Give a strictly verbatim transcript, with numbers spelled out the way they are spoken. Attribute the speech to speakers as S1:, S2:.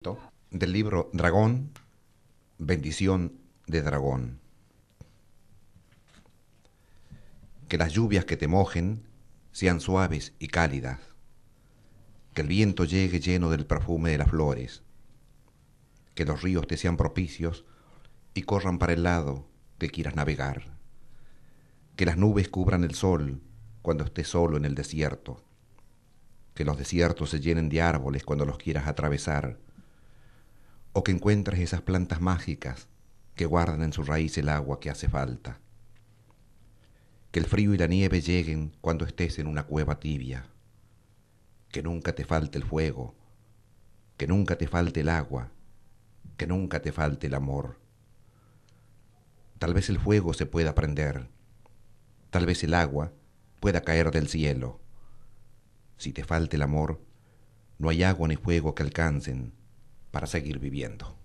S1: Del libro Dragón, bendición de dragón. Que las lluvias que te mojen sean suaves y cálidas, que el viento llegue lleno del perfume de las flores, que los ríos te sean propicios y corran para el lado que quieras navegar, que las nubes cubran el sol cuando estés solo en el desierto, que los desiertos se llenen de árboles cuando los quieras atravesar, o que encuentres esas plantas mágicas que guardan en su raíz el agua que hace falta. Que el frío y la nieve lleguen cuando estés en una cueva tibia. Que nunca te falte el fuego, que nunca te falte el agua, que nunca te falte el amor. Tal vez el fuego se pueda prender, tal vez el agua pueda caer del cielo. Si te falta el amor, no hay agua ni fuego que alcancen para seguir viviendo.